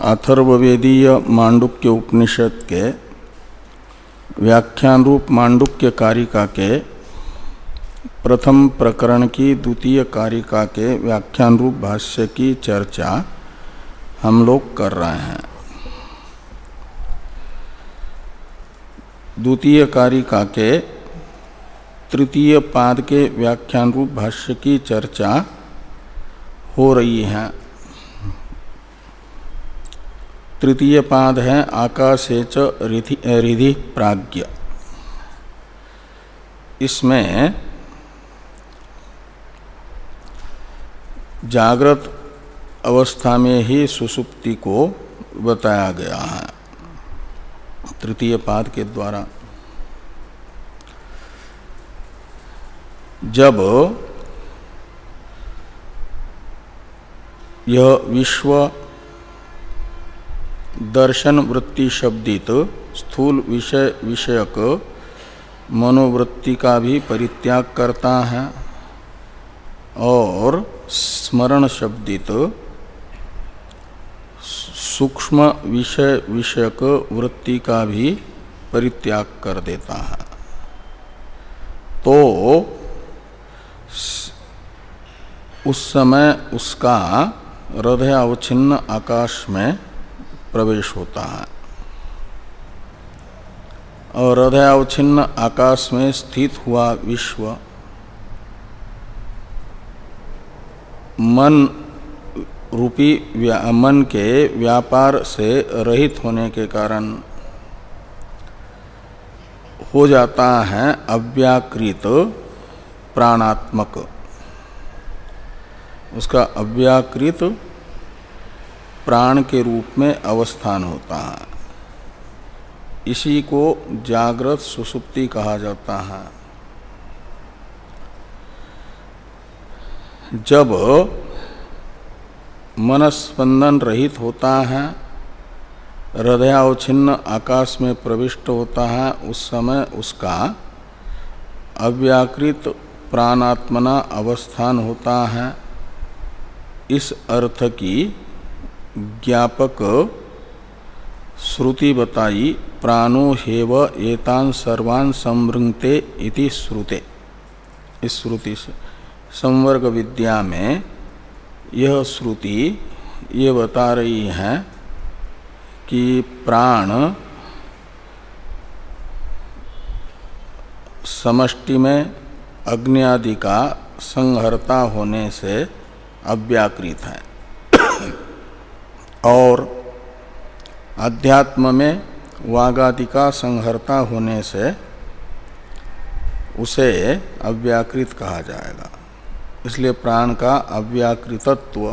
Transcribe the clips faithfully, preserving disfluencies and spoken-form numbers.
अथर्ववेदीय मांडुक्य उपनिषद के व्याख्यान रूप मांडुक्य कारिका के प्रथम प्रकरण की द्वितीय कारिका के व्याख्यान रूप भाष्य की चर्चा हम लोग कर रहे हैं। द्वितीय कारिका के तृतीय पाद के व्याख्यान रूप भाष्य की चर्चा हो रही है। तृतीय पाद है आकाशे च रिधि रिधि प्राज्ञ। इसमें जागृत अवस्था में ही सुषुप्ति को बताया गया है तृतीय पाद के द्वारा। जब यह विश्व दर्शन वृत्ति शब्दित स्थूल विषय विषयक मनोवृत्ति का भी परित्याग करता है और स्मरण शब्दित सूक्ष्म विषय विषयक वृत्ति का भी परित्याग कर देता है, तो उस समय उसका हृदय अवच्छिन्न आकाश में प्रवेश होता है और हृदय अवच्छिन्न आकाश में स्थित हुआ विश्व मन रूपी मन के व्यापार से रहित होने के कारण हो जाता है अव्याकृत प्राणात्मक। उसका अव्याकृत प्राण के रूप में अवस्थान होता है। इसी को जागृत सुषुप्ति कहा जाता है। जब मनस्पंदन रहित होता है, हृदयावच्छिन्न आकाश में प्रविष्ट होता है, उस समय उसका अव्याकृत प्राणात्मना अवस्थान होता है। इस अर्थ की ज्ञापक श्रुति बताई, प्राणो हेव एतान सर्वान संवृंगते इति श्रुते। इस श्रुति से संवर्ग विद्या में यह श्रुति ये बता रही है कि प्राण समष्टि में अग्नि आदि का संहर्ता होने से अव्याकृत है और अध्यात्म में वागादि का संहर्ता होने से उसे अव्याकृत कहा जाएगा। इसलिए प्राण का अव्याकृतत्व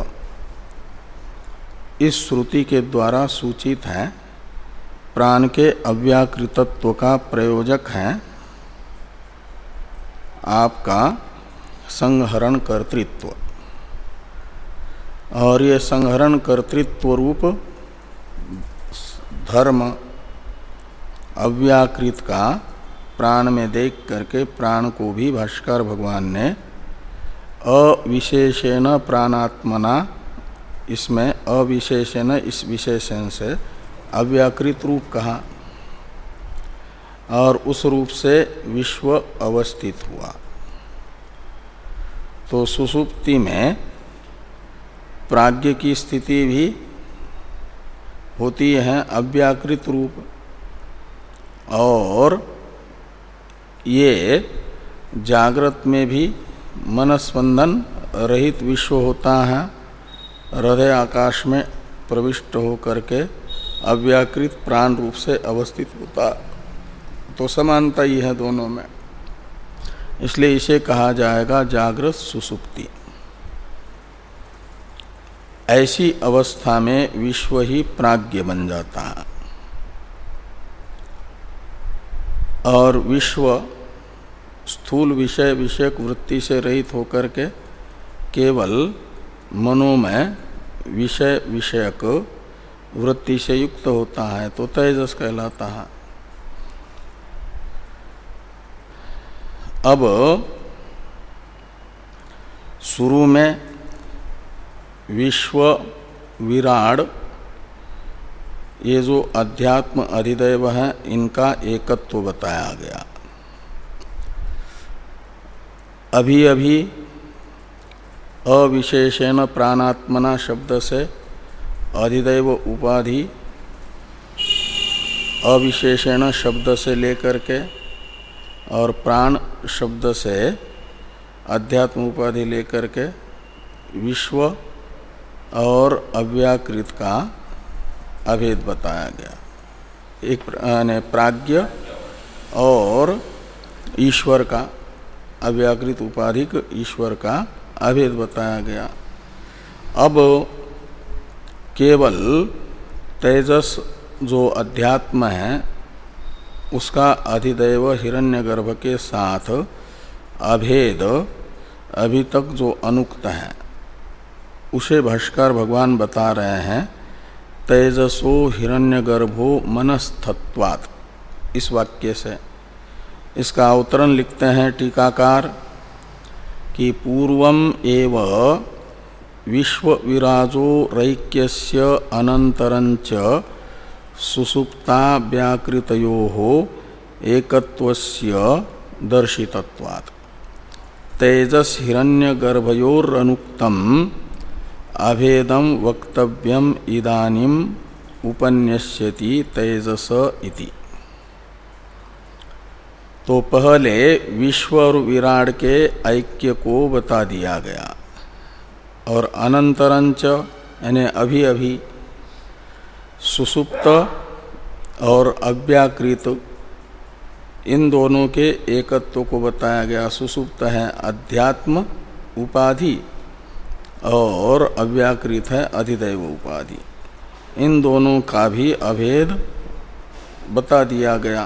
इस श्रुति के द्वारा सूचित है। प्राण के अव्याकृतत्व का प्रयोजक है आपका संहरण कर्तृत्व, और ये संहरण कर्तृत्व रूप धर्म अव्याकृत का प्राण में देख करके प्राण को भी भाष्कर भगवान ने अविशेषेण प्राणात्मना, इसमें अविशेषेण इस विशेषण से अव्याकृत रूप कहा और उस रूप से विश्व अवस्थित हुआ। तो सुषुप्ति में प्राज्ञ की स्थिति भी होती है अव्याकृत रूप, और ये जागृत में भी मनस्पंदन रहित विश्व होता है। हृदय आकाश में प्रविष्ट होकर के अव्याकृत प्राण रूप से अवस्थित होता, तो समानता ही है दोनों में। इसलिए इसे कहा जाएगा जागृत सुषुप्ति। ऐसी अवस्था में विश्व ही प्राज्ञ बन जाता है और विश्व स्थूल विषय विषयक वृत्ति से रहित होकर के केवल मनोमय विषय विषयक वृत्ति से युक्त होता है, तो तेजस कहलाता है। अब शुरू में विश्व विराड ये जो अध्यात्म अधिदैव है इनका एकत्व बताया गया। अभी अभी अविशेषेण प्राणात्मना शब्द से अधिदैव उपाधि अविशेषेण शब्द से लेकर के और प्राण शब्द से अध्यात्म उपाधि लेकर के विश्व और अव्याकृत का अभेद बताया गया। एक प्राज्ञ और ईश्वर का, अव्याकृत उपाधिक ईश्वर का अभेद बताया गया। अब केवल तेजस जो अध्यात्म है उसका अधिदैव हिरण्यगर्भ के साथ अभेद अभी तक जो अनुक्त है उसे भाष्कर भगवान बता रहे हैं तेजसो हिरण्यगर्भो मनस्थत्वात्, इस वाक्य से। इसका अवतरण लिखते हैं टीकाकार कि पूर्वम एव विश्व विराजो रैक्यस्य अनंतरंच सुसुप्ता व्याकृतयोः एकत्वस्य दर्शितत्वात् तेजस हिरण्यगर्भयोरनुक्तम अभेदम वक्तव्यम इदानीम उपन्यस्यति तेजस इति। तो पहले विश्व और विराट के ऐक्य को बता दिया गया और अनंतरंच यानी अभी अभी सुसुप्त और अव्याकृत इन दोनों के एकत्व को बताया गया। सुसुप्त है अध्यात्म उपाधि और अव्याकृत है अधिदैव उपाधि, इन दोनों का भी अभेद बता दिया गया।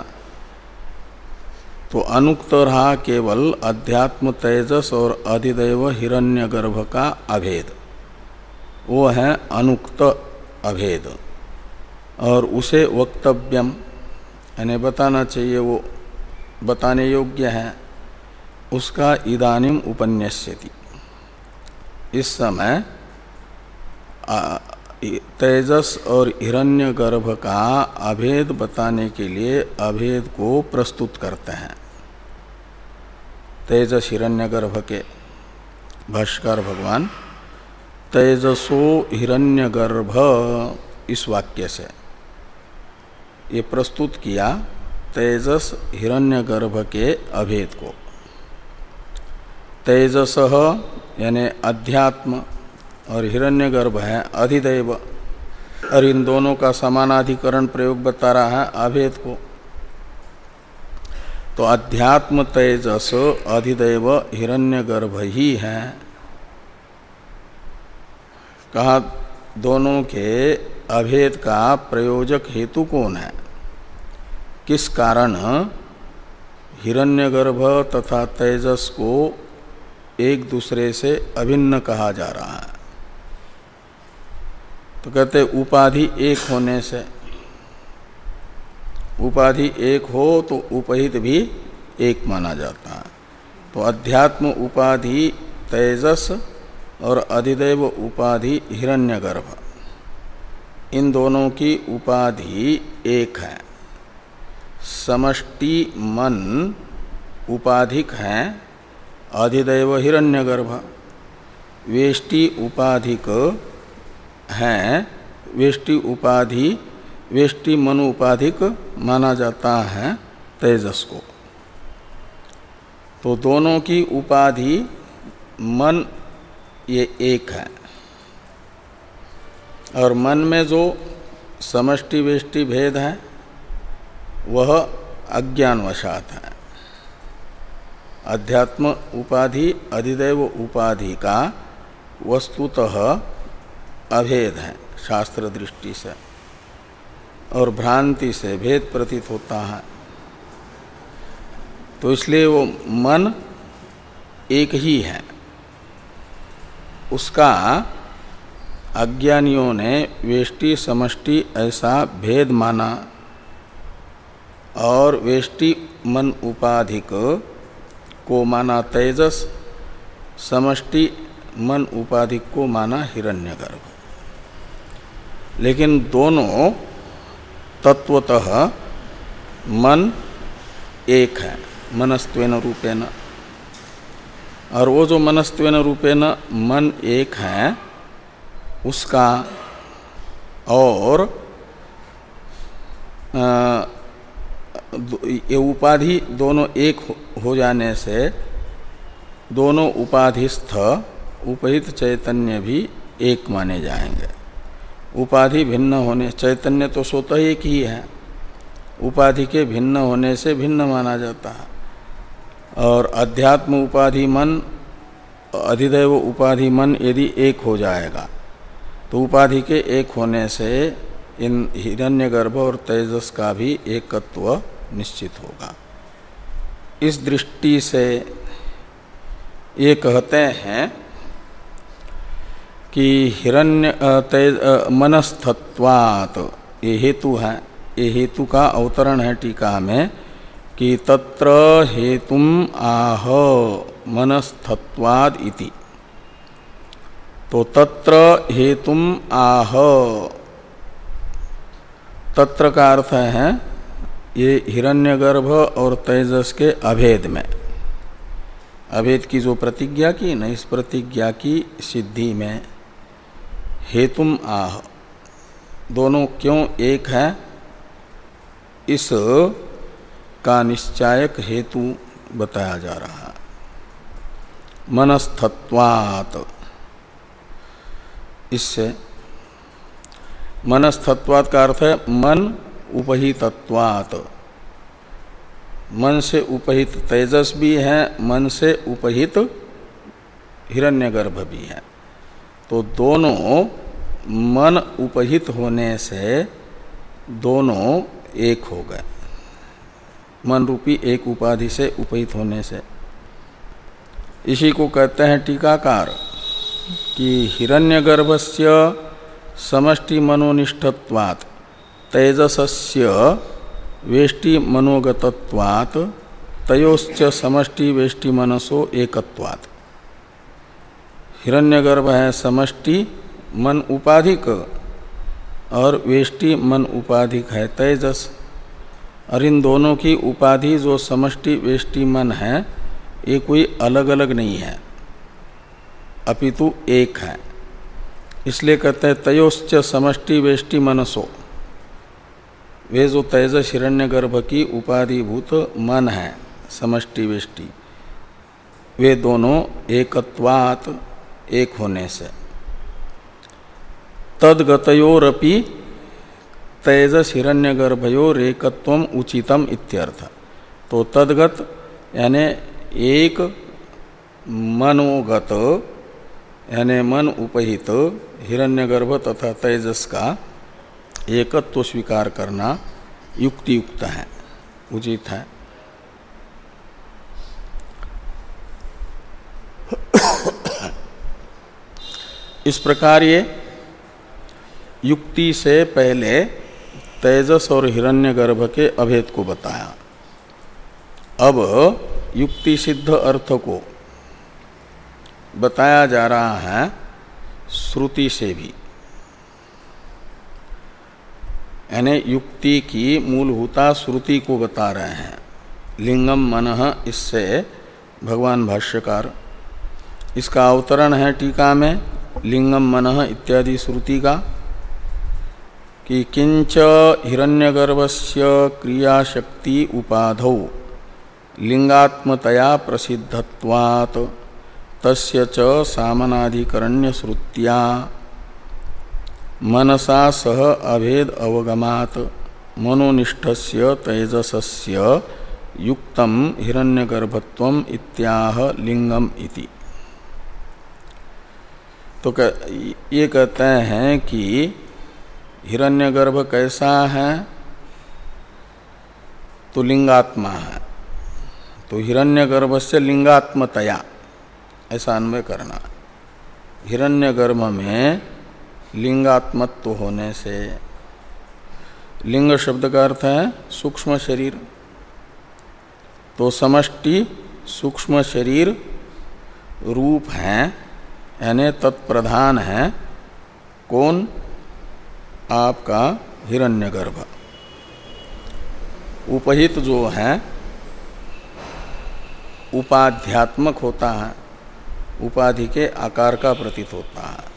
तो अनुक्त रहा केवल अध्यात्म तेजस और अधिदैव हिरण्यगर्भ का अभेद, वो है अनुक्त अभेद और उसे वक्तव्यम यानी बताना चाहिए, वो बताने योग्य है, उसका इदानीम उपन्यस्यति। इस समय तेजस और हिरण्यगर्भ का अभेद बताने के लिए अभेद को प्रस्तुत करते हैं। तेजस हिरण्यगर्भ के भाष्कर भगवान तेजसो हिरण्यगर्भ इस वाक्य से ये प्रस्तुत किया तेजस हिरण्यगर्भ के अभेद को। तेजसः यानी अध्यात्म और हिरण्यगर्भ है अधिदैव, और इन दोनों का समानाधिकरण प्रयोग बता रहा है अभेद को। तो अध्यात्म तेजस अधिदैव हिरण्यगर्भ ही है। कहा दोनों के अभेद का प्रयोजक हेतु कौन है, किस कारण हिरण्यगर्भ तथा तेजस को एक दूसरे से अभिन्न कहा जा रहा है। तो कहते उपाधि एक होने से, उपाधि एक हो तो उपहित भी एक माना जाता है। तो अध्यात्म उपाधि तेजस और अधिदैव उपाधि हिरण्यगर्भ, इन दोनों की उपाधि एक है। समष्टि मन उपाधिक है अधिदैव हिरण्यगर्भ, वेष्टि उपाधिक हैं, वेष्टि उपाधि वेष्टि मन उपाधिक माना जाता है तेजस को। तो दोनों की उपाधि मन ये एक है, और मन में जो समष्टि वेष्टि भेद है वह अज्ञानवशात है। अध्यात्म उपाधि अधिदैव उपाधि का वस्तुतः अभेद है शास्त्र दृष्टि से, और भ्रांति से भेद प्रतीत होता है। तो इसलिए वो मन एक ही है, उसका अज्ञानियों ने वेष्टि समष्टि ऐसा भेद माना, और वेष्टि मन उपाधिक को माना तेजस, समष्टि मन उपाधिक को माना हिरण्यगर्भ। लेकिन दोनों तत्वतः मन एक है मनस्त्वेन रूपेण, और वो जो मनस्त्वेन रूपेण मन एक है उसका और ये उपाधि दोनों एक हो जाने से दोनों उपाधिस्थ उपहित चैतन्य भी एक माने जाएंगे। उपाधि भिन्न होने, चैतन्य तो स्वतः एक ही है, उपाधि के भिन्न होने से भिन्न माना जाता है। और अध्यात्म उपाधि मन, अधिदैव उपाधि मन यदि एक हो जाएगा तो उपाधि के एक होने से इन हिरण्यगर्भ और तेजस का भी एकत्व निश्चित होगा। इस दृष्टि से ये कहते हैं कि हिरण्य तेज मनस्थत्वात्, ये हेतु है, ये हेतु का अवतरण है टीका में कि तत्र हेतुम आह मनस्थत्वाद इति। तो तत्र हेतुम आह, तत्र का अर्थ है ये हिरण्यगर्भ और तेजस के अभेद में, अभेद की जो प्रतिज्ञा की न, इस प्रतिज्ञा की सिद्धि में हेतुम आह, दोनों क्यों एक है इस का निश्चायक हेतु बताया जा रहा है। मनस्थत्वात्, इससे मनस्थत्वात् का अर्थ है मन उपहितत्वात्, मन से उपहित तेजस भी है, मन से उपहित हिरण्यगर्भ भी है। तो दोनों मन उपहित होने से दोनों एक हो गए, मन रूपी एक उपाधि से उपहित होने से। इसी को कहते हैं टीकाकार कि हिरण्यगर्भस्य समष्टि मनोनिष्ठत्वात् तेजसस्य वेष्टि मनोगतत्वात् तयोश्च समष्टि वेष्टि मनसो एकत्वात्। हिरण्यगर्भ है समष्टि मन उपाधिक और वेष्टि मन उपाधिक है तेजस, और इन दोनों की उपाधि जो समष्टि वेष्टि मन है ये कोई अलग अलग नहीं है, अपितु एक है। इसलिए कहते हैं तयोश्च समष्टि वेष्टि मनसो, वे जो तेजस हिरण्यगर्भ की उपाधिभूत मन है समष्टि वेष्टि, वे दोनों एकत्वात्, एक होने से। तद्गतयोरपि तेजस हिरण्यगर्भयोर एकत्वम उचितम इत्यर्थ। तो तद्गत यानी एक मनोगत यानी मन उपहित हिरण्यगर्भ तथा तेजस का एकत्व स्वीकार करना युक्तियुक्त है, उचित है। इस प्रकार ये युक्ति से पहले तेजस और हिरण्यगर्भ के अभेद को बताया। अब युक्ति सिद्ध अर्थ को बताया जा रहा है श्रुति से भी, यानी युक्ति की मूलभूता श्रुति को बता रहे हैं। लिंगम मनः, इससे भगवान भाष्यकार, इसका अवतरण है टीका में लिंगम मनः इत्यादि श्रुति का कि किंच हिरण्यगर्भस्य क्रियाशक्ति उपाधौ लिंगात्मतया प्रसिद्धत्वात् तस्य च सामनाधिकरण्य श्रुत्या मनसा सह अभेद अवगमात् मनोनिष्ठस्य तेजसस्य युक्तम हिरण्यगर्भत्वम इत्याह लिंगम इति। तो ये कहते हैं कि हिरण्यगर्भ कैसा है, तो लिंगात्मा है। तो हिरण्यगर्भ से लिंगात्मतया ऐसा अन्वय करना। हिरण्यगर्भ में लिंगात्मत्व होने से, लिंग शब्द का अर्थ है सूक्ष्म शरीर, तो समष्टि सूक्ष्म शरीर रूप है, यानी तत्प्रधान है कौन, आपका हिरण्यगर्भ। उपहित जो है उपाध्यात्मक होता है, उपाधि के आकार का प्रतीत होता है।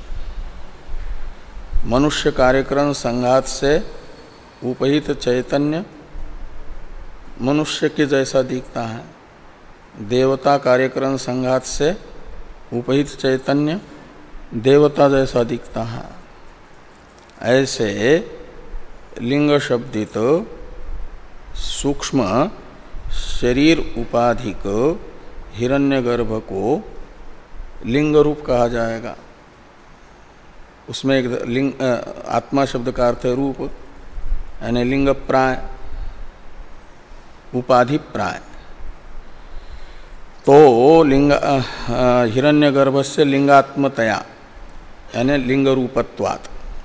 मनुष्य कार्यक्रम संघात से उपहित चैतन्य मनुष्य के जैसा दिखता है, देवता कार्यक्रम संघात से उपहित चैतन्य देवता जैसा दिखता है। ऐसे लिंग शब्दित सूक्ष्म शरीर उपाधिक हिरण्यगर्भ को लिंग रूप कहा जाएगा। उसमें एक लिंग आत्मा शब्द का अर्थ है रूप, यानी लिंग प्राय, उपाधि प्राय। तो लिंग हिरण्यगर्भ से लिंगात्मतया यानी लिंग रूपत्वात्।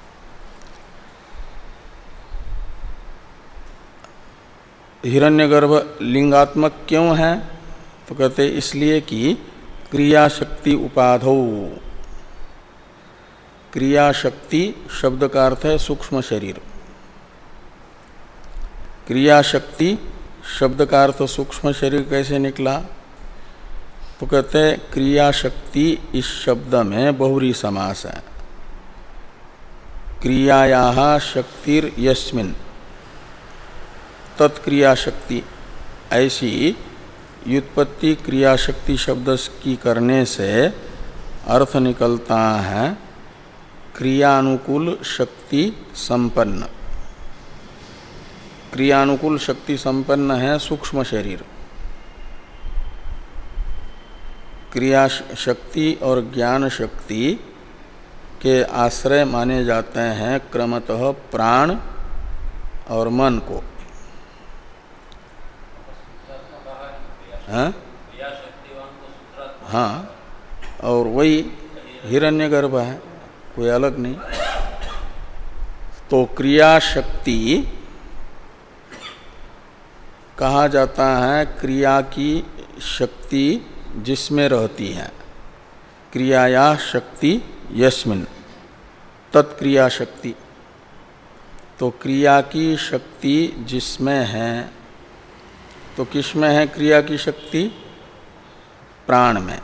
हिरण्यगर्भ लिंगात्मक क्यों है? तो कहते इसलिए कि क्रिया शक्ति उपाधौ। क्रिया शक्ति शब्द का अर्थ है सूक्ष्म शरीर। क्रिया शक्ति शब्द का अर्थ सूक्ष्म शरीर कैसे निकला? तो कहते हैं क्रिया शक्ति इस शब्द में बहुरी समास है। क्रियायाः शक्तिर यस्मिन् तत्क्रिया शक्ति, ऐसी व्युत्पत्ति क्रिया शक्ति शब्द की करने से अर्थ निकलता है क्रियानुकूल शक्ति संपन्न। क्रियानुकूल शक्ति संपन्न है सूक्ष्म शरीर। क्रिया शक्ति और ज्ञान शक्ति के आश्रय माने जाते हैं क्रमतः प्राण और मन को। हाँ हाँ, और वही हिरण्यगर्भ है, कोई अलग नहीं। तो क्रिया शक्ति कहा जाता है क्रिया की शक्ति जिसमें रहती है। क्रियाया शक्ति यस्मिन् तत्क्रिया शक्ति। तो क्रिया की शक्ति जिसमें है, तो किसमें है क्रिया की शक्ति? प्राण में।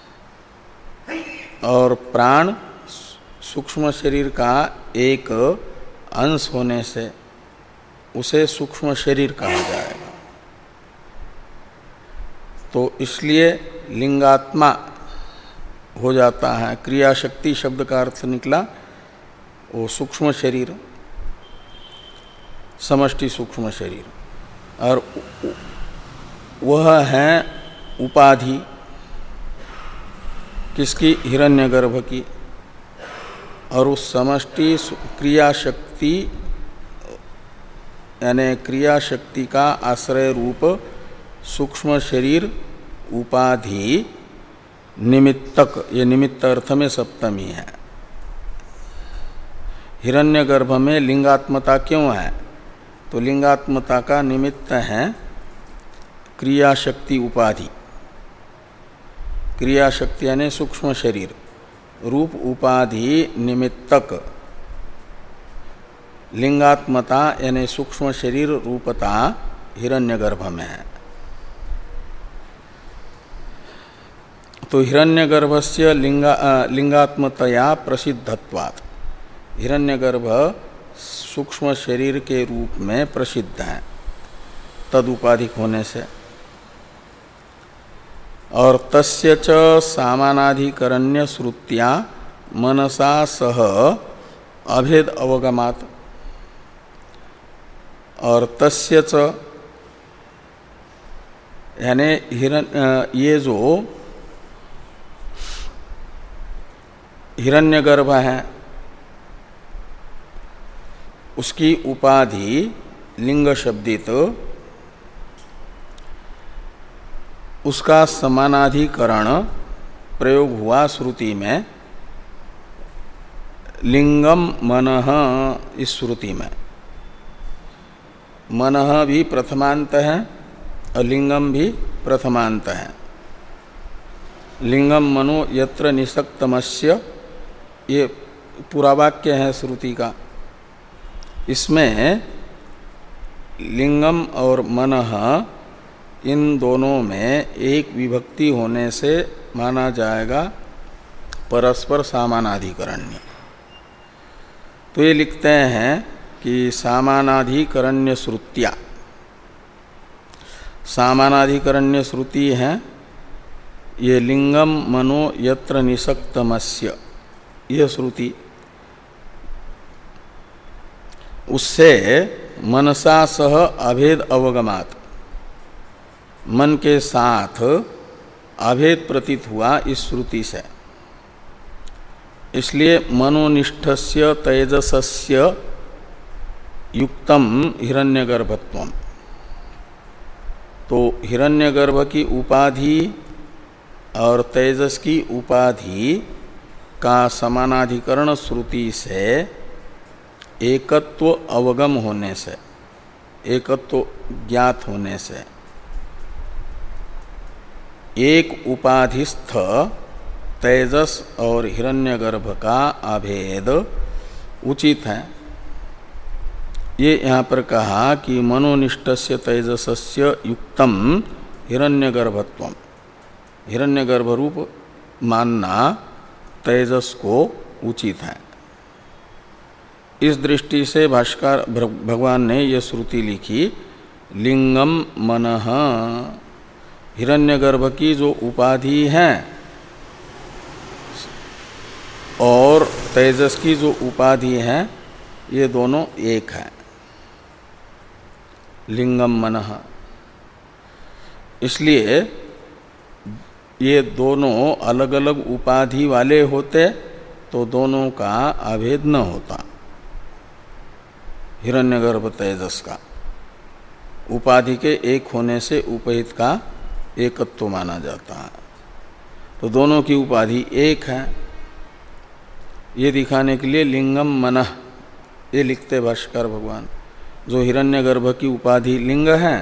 और प्राण सूक्ष्म शरीर का एक अंश होने से उसे सूक्ष्म शरीर कहा जाएगा। तो इसलिए लिंगात्मा हो जाता है। क्रिया शक्ति शब्द का अर्थ निकला वो सूक्ष्म शरीर, समष्टि सूक्ष्म शरीर, और वह है उपाधि किसकी? हिरण्यगर्भ की। और उस समष्टि क्रिया शक्ति यानी क्रिया शक्ति का आश्रय रूप सूक्ष्म शरीर उपाधि निमित्तक, ये निमित्त अर्थ में सप्तमी है। हिरण्यगर्भ में लिंगात्मता क्यों है? तो लिंगात्मता का निमित्त है क्रिया शक्ति उपाधि। क्रिया शक्ति यानी सूक्ष्म शरीर रूप उपाधि निमित्तक लिंगात्मता यानी सूक्ष्म शरीर रूपता हिरण्यगर्भ में है। तो हिरण्यगर्भस्य लिंगा लिंगात्मतया प्रसिद्धत्वात्, हिरण्यगर्भ सूक्ष्म शरीर के रूप में प्रसिद्ध है तदुपाधिक होने से। और तस्य च सामानाधिकरण्य श्रुत्या मनसा सह अभेद अवगमात्। और तस्य च यानी हिरण्य, ये जो हिरण्यगर्भ है उसकी उपाधि लिंग शब्दित, उसका समानाधिकरण प्रयोग हुआ श्रुति में लिंगम मनः। इस श्रुति में मनः भी प्रथमांत है और लिंगम भी प्रथमांत है। लिंगम मनो यत्र निसक्तमस्य, ये पूरा वाक्य है श्रुति का। इसमें लिंगम और मनः इन दोनों में एक विभक्ति होने से माना जाएगा परस्पर समानाधिकरण्य। तो ये लिखते हैं कि समानाधिकरण्य श्रुतियाँ, समानाधिकरण्य श्रुति हैं ये लिंगम मनो यत्र निषक्तमस्य, यह श्रुति उससे मनसा सह अभेद अवगमात, मन के साथ अभेद प्रतीत हुआ इस श्रुति से। इसलिए मनोनिष्ठस्य तेजसस्य युक्तम हिरण्यगर्भत्वम, तो हिरण्यगर्भ की उपाधि और तेजस की उपाधि का समानाधिकरण श्रुति से एकत्व अवगम होने से, एकत्व ज्ञात होने से एक उपाधिस्थ तेजस और हिरण्यगर्भ का अभेद उचित है। ये यहाँ पर कहा कि मनोनिष्ठस्य तेजसस्य युक्तम हिरण्यगर्भत्वम, हिरण्यगर्भ रूप मानना तेजस को उचित है। इस दृष्टि से भाष्कर भगवान ने यह श्रुति लिखी, लिंगम मनः, हिरण्यगर्भ की जो उपाधि है और तेजस की जो उपाधि है ये दोनों एक है, लिंगम मनः। इसलिए ये दोनों अलग अलग उपाधि वाले होते तो दोनों का अभेद न होता। हिरण्यगर्भ तेजस का उपाधि के एक होने से उपहित का एकत्व माना जाता है, तो दोनों की उपाधि एक है। ये दिखाने के लिए लिंगम मनः ये लिखते भाष्कर भगवान, जो हिरण्यगर्भ की उपाधि लिंग है,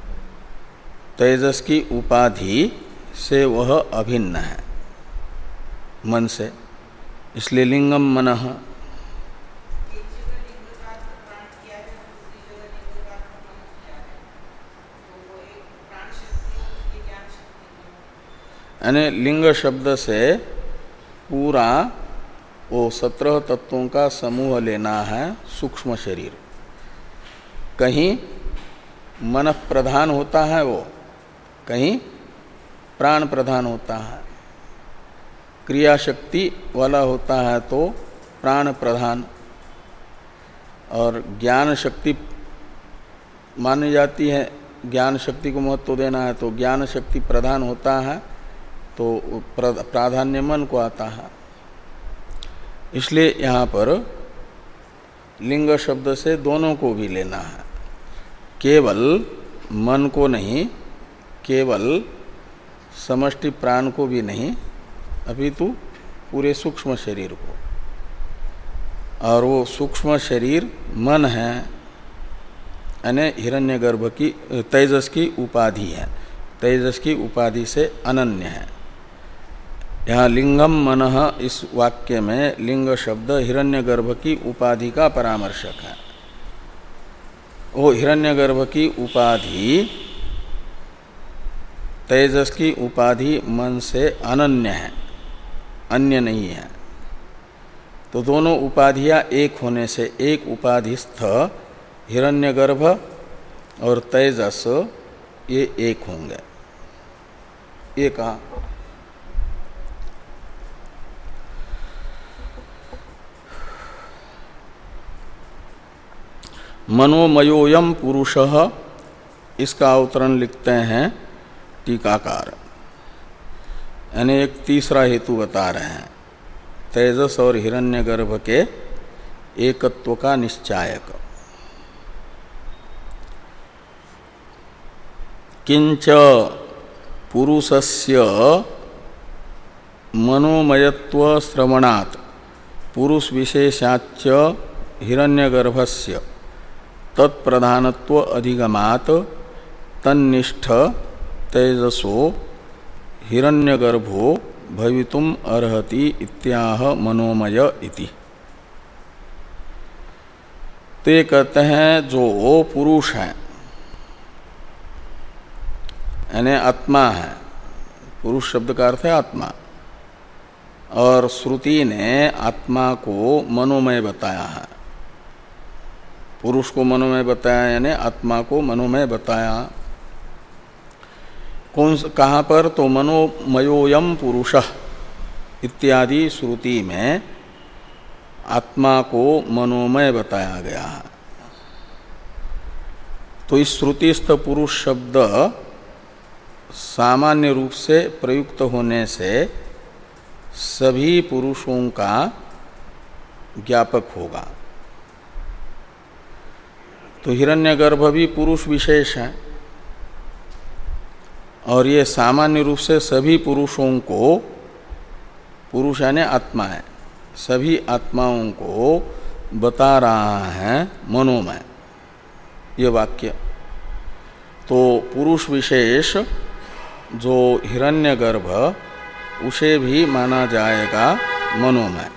तेजस की उपाधि से वह अभिन्न है मन से, इसलिए लिंगम मनः। यानी लिंग शब्द से पूरा वो सत्रह तत्वों का समूह लेना है सूक्ष्म शरीर। कहीं मन प्रधान होता है वो, कहीं प्राण प्रधान होता है, क्रिया शक्ति वाला होता है तो प्राण प्रधान, और ज्ञान शक्ति मानी जाती है, ज्ञान शक्ति को महत्व देना है तो ज्ञान शक्ति प्रधान होता है तो प्राधान्य मन को आता है। इसलिए यहाँ पर लिंग शब्द से दोनों को भी लेना है, केवल मन को नहीं, केवल समष्टि प्राण को भी नहीं, अपितु पूरे सूक्ष्म शरीर को। और वो सूक्ष्म शरीर मन है, यानी हिरण्यगर्भ की तेजस की उपाधि है, तेजस की उपाधि से अनन्य है। यहाँ लिंगम मनः इस वाक्य में लिंग शब्द हिरण्यगर्भ की उपाधि का परामर्शक है। वो हिरण्यगर्भ की उपाधि तेजस की उपाधि मन से अनन्य है, अन्य नहीं है। तो दोनों उपाधियां एक होने से एक उपाधिस्थ हिरण्यगर्भ और तेजस ये एक होंगे, ये कहा। मनोमयोयम पुरुषः, इसका अवतरण लिखते हैं टीकाकार, यानी एक तीसरा हेतु बता रहे हैं तेजस और हिरण्यगर्भ के एकत्व का निश्चायक। किंच पुरुषस्य मनोमयत्व श्रवणात् पुरुष विशेषाच्च हिरण्यगर्भस्य तत्प्रधानत्व अधिगमात् तन्निष्ठ तेजसो हिरण्यगर्भो भवितुम अर्हति इत्याह मनोमय इति। तो ये कहते हैं जो पुरुष है यानी आत्मा है, पुरुष शब्द का अर्थ है आत्मा, और श्रुति ने आत्मा को मनोमय बताया है। पुरुष को मनोमय बताया यानी आत्मा को मनोमय बताया। कौन कहाँ पर? तो मनोमयोयम पुरुषः इत्यादि श्रुति में आत्मा को मनोमय बताया गया है। तो इस श्रुतिस्थ पुरुष शब्द सामान्य रूप से प्रयुक्त होने से सभी पुरुषों का ज्ञापक होगा। तो हिरण्यगर्भ भी पुरुष विशेष है, और ये सामान्य रूप से सभी पुरुषों को, पुरुष यानी आत्मा है, सभी आत्माओं को बता रहा है मनोमय ये वाक्य। तो पुरुष विशेष जो हिरण्यगर्भ उसे भी माना जाएगा मनोमय।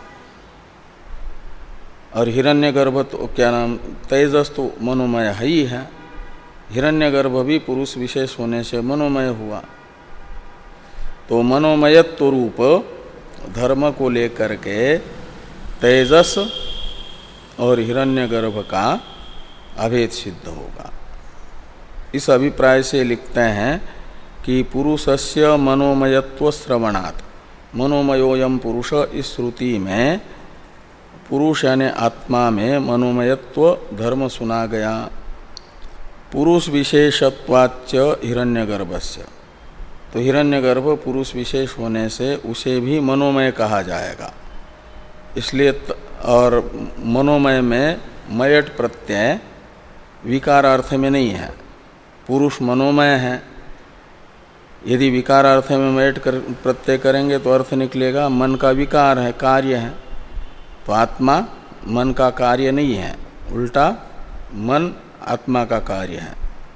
और हिरण्यगर्भ तो क्या नाम, तेजस तो मनोमय है ही है, हिरण्यगर्भ भी पुरुष विशेष होने से मनोमय हुआ। तो मनोमयत्व रूप धर्म को लेकर के तेजस और हिरण्यगर्भ का अभेद सिद्ध होगा। इस अभिप्राय से लिखते हैं कि पुरुषस्य मनोमयत्व श्रवणात्, मनोमयोयम पुरुष, इस श्रुति में पुरुष यानी आत्मा में मनोमयत्व धर्म सुना गया। पुरुष विशेषत्वाच्च हिरण्यगर्भस्य, तो हिरण्यगर्भ पुरुष विशेष होने से उसे भी मनोमय कहा जाएगा। इसलिए और मनोमय में मयट प्रत्यय विकारार्थ में नहीं है, पुरुष मनोमय है। यदि विकारार्थ में मयट कर प्रत्यय करेंगे तो अर्थ निकलेगा मन का विकार है, कार्य है। तो आत्मा मन का कार्य नहीं है, उल्टा मन आत्मा का कार्य है।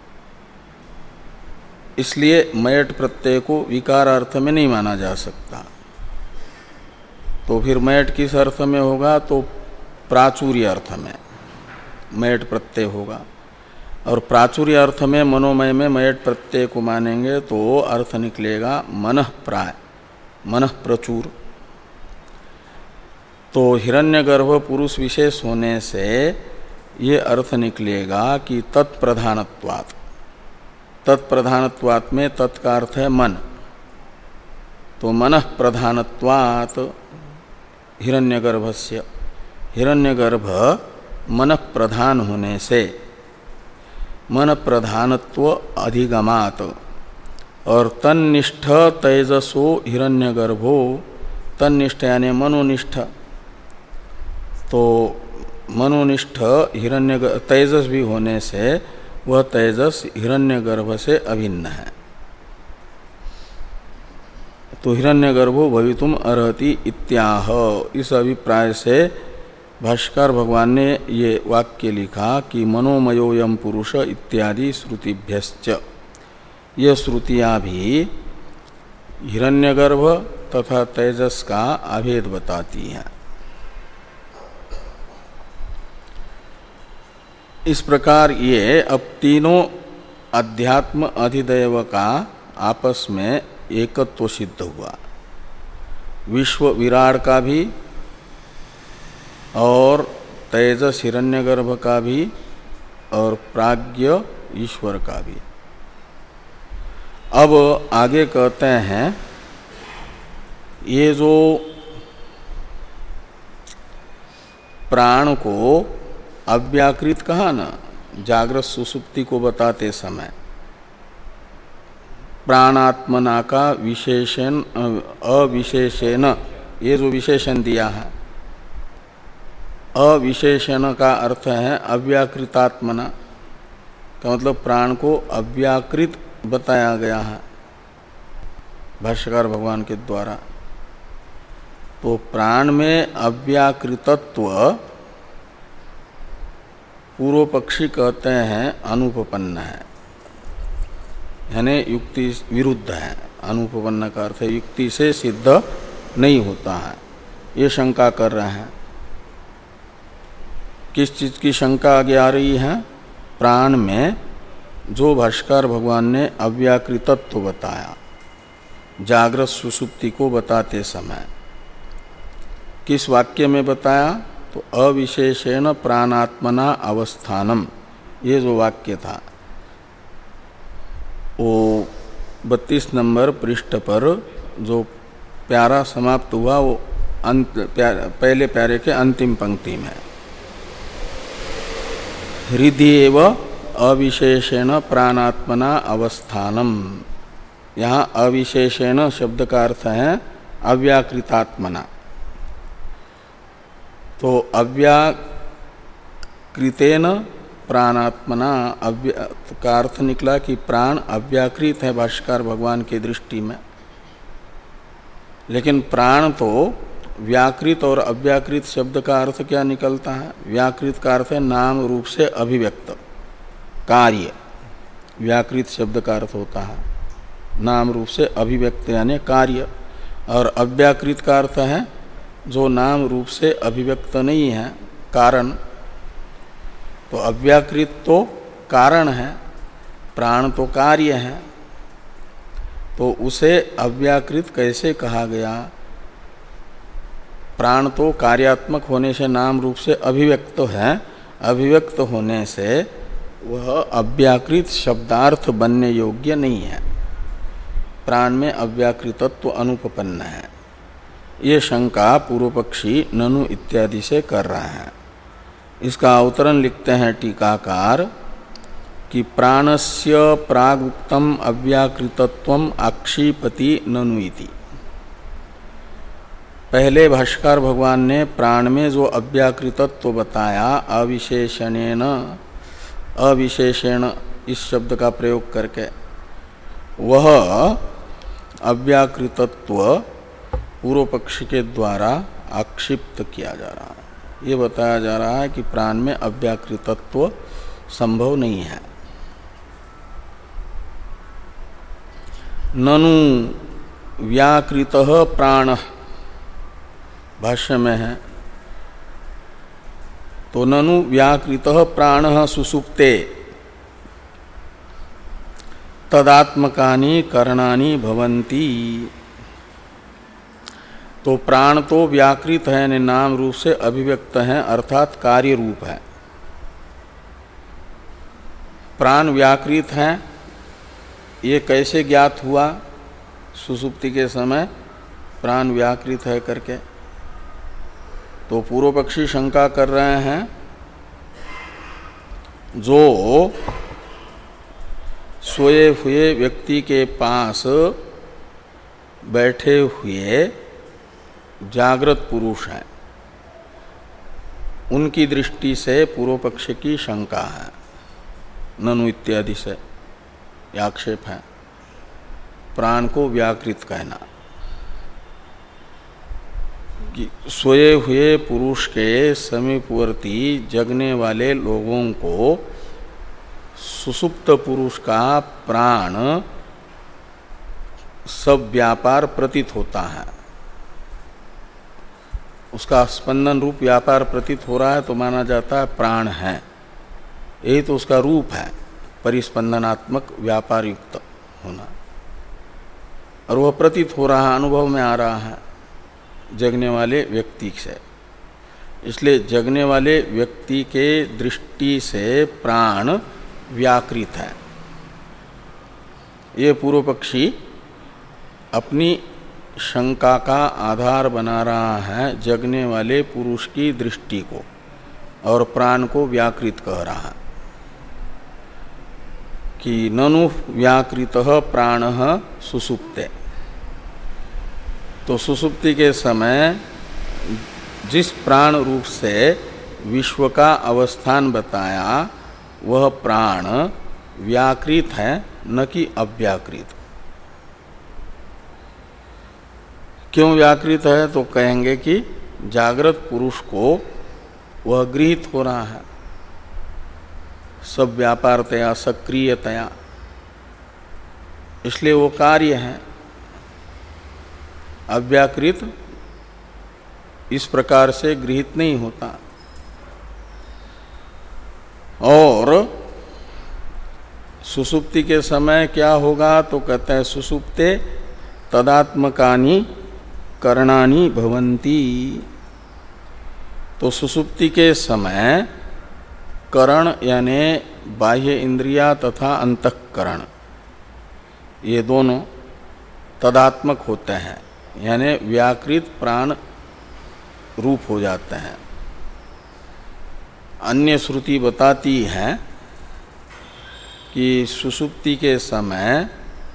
इसलिए मयट प्रत्यय को विकार अर्थ में नहीं माना जा सकता। तो फिर मयट किस अर्थ में होगा? तो प्राचुर्य अर्थ में मयट प्रत्यय होगा। और प्राचुर्य अर्थ में मनोमय में मयट प्रत्यय को मानेंगे तो अर्थ निकलेगा मनः प्राय, मनः प्रचुर। तो हिरण्यगर्भ पुरुष विशेष होने से ये अर्थ निकलेगा कि तत्प्रधानत्वात्, तत्प्रधानत्वात् में तत् का अर्थ है मन, तो मनः प्रधानत्वात् हिरण्यगर्भस्य, हिरण्यगर्भ मनः प्रधान होने से, मन प्रधानत्व अधिगमात्, और तन्निष्ठ तेजसो हिरण्यगर्भो, तन्निष्ठ यानी मनोनिष्ठ, तो मनोनिष्ठ हिरण्य तेजस भी होने से वह तेजस हिरण्यगर्भ से अभिन्न है। तो हिरण्यगर्भो भवितुम अर्हति इत्याह, इस अभिप्राय से भाष्कर भगवान ने ये वाक्य लिखा कि मनोमयोयम पुरुष इत्यादि श्रुतिभ्यश्च, ये श्रुतियाँ भी हिरण्यगर्भ तथा तेजस का अभेद बताती हैं। इस प्रकार ये अब तीनों अध्यात्म अधिदैव का आपस में एकत्व सिद्ध हुआ, विश्व विराट का भी और तेजस हिरण्यगर्भ का भी और प्राज्ञ ईश्वर का भी। अब आगे कहते हैं ये जो प्राण को अव्याकृत कहा ना जागृत सुसुप्ति को बताते समय, प्राणात्मना का विशेषण अविशेषण, ये जो विशेषण दिया है, अविशेषण का अर्थ है अव्याकृतात्मना, का मतलब प्राण को अव्याकृत बताया गया है भाष्यकार भगवान के द्वारा। तो प्राण में अव्याकृतत्व पूर्व पक्षी कहते हैं अनुपपन्न है, यानी युक्ति विरुद्ध है। अनुपपन्न का अर्थ युक्ति से सिद्ध नहीं होता है, ये शंका कर रहे हैं। किस चीज़ की शंका आगे आ रही है? प्राण में जो भाष्कर भगवान ने अव्याकृतत्व बताया जागृत सुषुप्ति को बताते समय, किस वाक्य में बताया? तो अविशेषेण प्राणात्मना अवस्थानम, ये जो वाक्य था वो बत्तीस नंबर पृष्ठ पर जो प्यारा समाप्त हुआ वो अंत प्यार, पहले प्यारे के अंतिम पंक्ति में, हृदय एव अविशेषेण प्राणात्मना अवस्थानम। यहाँ अविशेषेण शब्द का अर्थ है अव्याकृतात्मना। तो अव्याकृतेन प्राणात्मना, अव्या का अर्थ निकला कि प्राण अव्याकृत है भाष्यकार भगवान की दृष्टि में, लेकिन प्राण तो व्याकृत और अव्याकृत शब्द का अर्थ क्या निकलता है? व्याकृत का अर्थ है नाम रूप से अभिव्यक्त कार्य, व्याकृत शब्द का अर्थ होता है नाम रूप से अभिव्यक्त यानी कार्य, और अव्याकृत का अर्थ है जो नाम रूप से अभिव्यक्त नहीं है, कारण। तो अव्याकृत तो कारण है, प्राण तो कार्य है, तो उसे अव्याकृत कैसे कहा गया? प्राण तो कार्यात्मक होने से नाम रूप से अभिव्यक्त है, अभिव्यक्त होने से वह अव्याकृत शब्दार्थ बनने योग्य नहीं है, प्राण में अव्याकृतत्व अनुपपन्न है। ये शंका पूर्व पक्षी ननु इत्यादि से कर रहा है। इसका अवतरण लिखते हैं टीकाकार कि प्राणस्य प्रागुक्तम अव्याकृतत्वम आक्षिपति ननु इति। पहले भाष्यकार भगवान ने प्राण में जो अव्याकृतत्व बताया अविशेषणेन, अविशेषण इस शब्द का प्रयोग करके, वह अव्याकृतत्व पूर्व पक्ष के द्वारा आक्षिप्त किया जा रहा है। ये बताया जा रहा है कि प्राण में अव्याकृतत्व संभव नहीं है। ननु व्याकृतः प्राण भाष्य में है, तो ननु व्याकृतः प्राणः सुसुप्ते तदात्मकानि करणानि भवन्ति। तो प्राण तो व्याकृत है यानी नाम रूप से अभिव्यक्त है, अर्थात कार्य रूप है। प्राण व्याकृत है, ये कैसे ज्ञात हुआ? सुसुप्ति के समय प्राण व्याकृत है करके। तो पूर्व पक्षी शंका कर रहे हैं, जो सोए हुए व्यक्ति के पास बैठे हुए जागृत पुरुष हैं, उनकी दृष्टि से पूर्व पक्ष की शंका है, ननु इत्यादि से आक्षेप है। प्राण को व्याकृत कहना कि सोए हुए पुरुष के समीपवर्ती जगने वाले लोगों को सुसुप्त पुरुष का प्राण सब व्यापार प्रतीत होता है, उसका स्पंदन रूप व्यापार प्रतीत हो रहा है, तो माना जाता है प्राण है। यही तो उसका रूप है, परिस्पंदनात्मक व्यापार युक्त होना, और वह प्रतीत हो रहा है, अनुभव में आ रहा है जगने वाले व्यक्ति से। इसलिए जगने वाले व्यक्ति के दृष्टि से प्राण व्याकृत है। ये पूर्व पक्षी अपनी शंका का आधार बना रहा है जगने वाले पुरुष की दृष्टि को, और प्राण को व्याकृत कह रहा है कि ननु व्याकृतः प्राणः सुसुप्ते। तो सुसुप्ति के समय जिस प्राण रूप से विश्व का अवस्थान बताया, वह प्राण व्याकृत है, न कि अव्याकृत। क्यों व्याकृत है? तो कहेंगे कि जागृत पुरुष को वह गृहीत हो रहा है सब व्यापारतया, सक्रियतया, इसलिए वो कार्य है। अव्याकृत इस प्रकार से गृहीत नहीं होता। सुसुप्ति के समय क्या होगा तो कहते हैं सुसुप्ते तदात्मकानि करणानि भवन्ति। तो सुसुप्ति के समय करण यानी बाह्य इंद्रिया तथा अंतःकरण ये दोनों तदात्मक होते हैं, यानी व्याकृत प्राण रूप हो जाते हैं। अन्य श्रुति बताती है कि सुसुप्ति के समय